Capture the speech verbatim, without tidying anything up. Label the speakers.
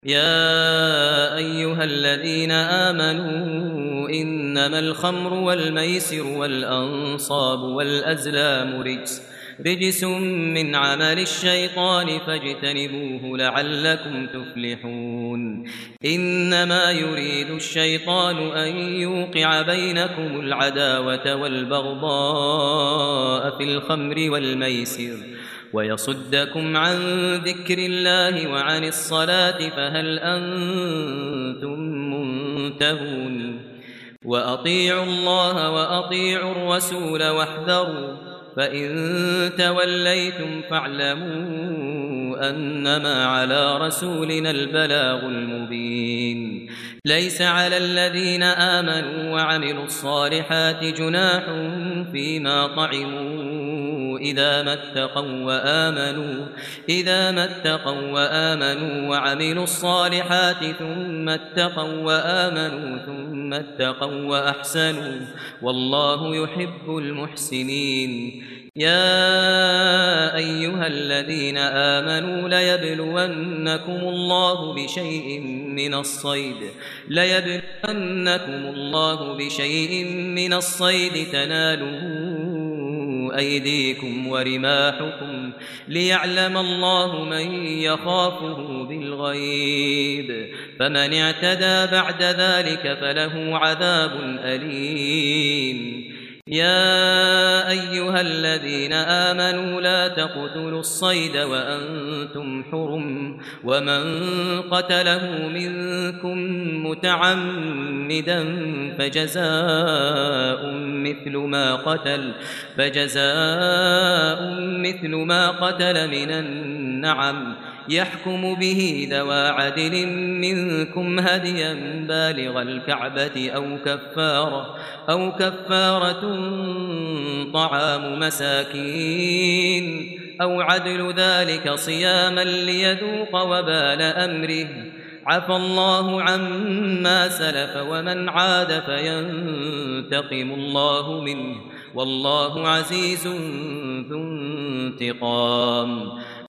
Speaker 1: يا أيها الذين آمنوا إنما الخمر والميسر والأنصاب والأزلام رجس رجس من عمل الشيطان فاجتنبوه لعلكم تفلحون إنما يريد الشيطان أن يوقع بينكم العداوة والبغضاء في الخمر والميسر ويصدكم عن ذكر الله وعن الصلاة فهل أنتم منتهون وأطيعوا الله وأطيعوا الرسول واحذروا فإن توليتم فاعلموا أنما على رسولنا البلاغ المبين ليس على الذين آمنوا وعملوا الصالحات جناح فيما طعموا إذا ما اتقوا وآمنوا إذا ما اتقوا وآمنوا وعملوا الصالحات ثم اتقوا وآمنوا ثم اتقوا وأحسنوا والله يحب المحسنين يا أيها الذين آمنوا ليبلونكم الله بشيء من الصيد ليبلونكم الله بشيء من الصيد تناله أيديكم ورماحكم ليعلم الله من يخافه بالغيب فمن اعتدى بعد ذلك فله عذاب أليم يا أيها الذين آمنوا لا تقتلوا الصيد وأنتم حرم ومن قتله منكم متعمدا فجزاء مثل ما قتل فجزاء مثل ما قتل من النعم يحكم به ذوى عدل منكم هديا بالغ الكعبة أو كفارة أو كفارة طعام مساكين أو عدل ذلك صياما ليذوق وبال أمره عفى الله عما سلف ومن عاد فينتقم الله منه والله عزيز ذو انتقام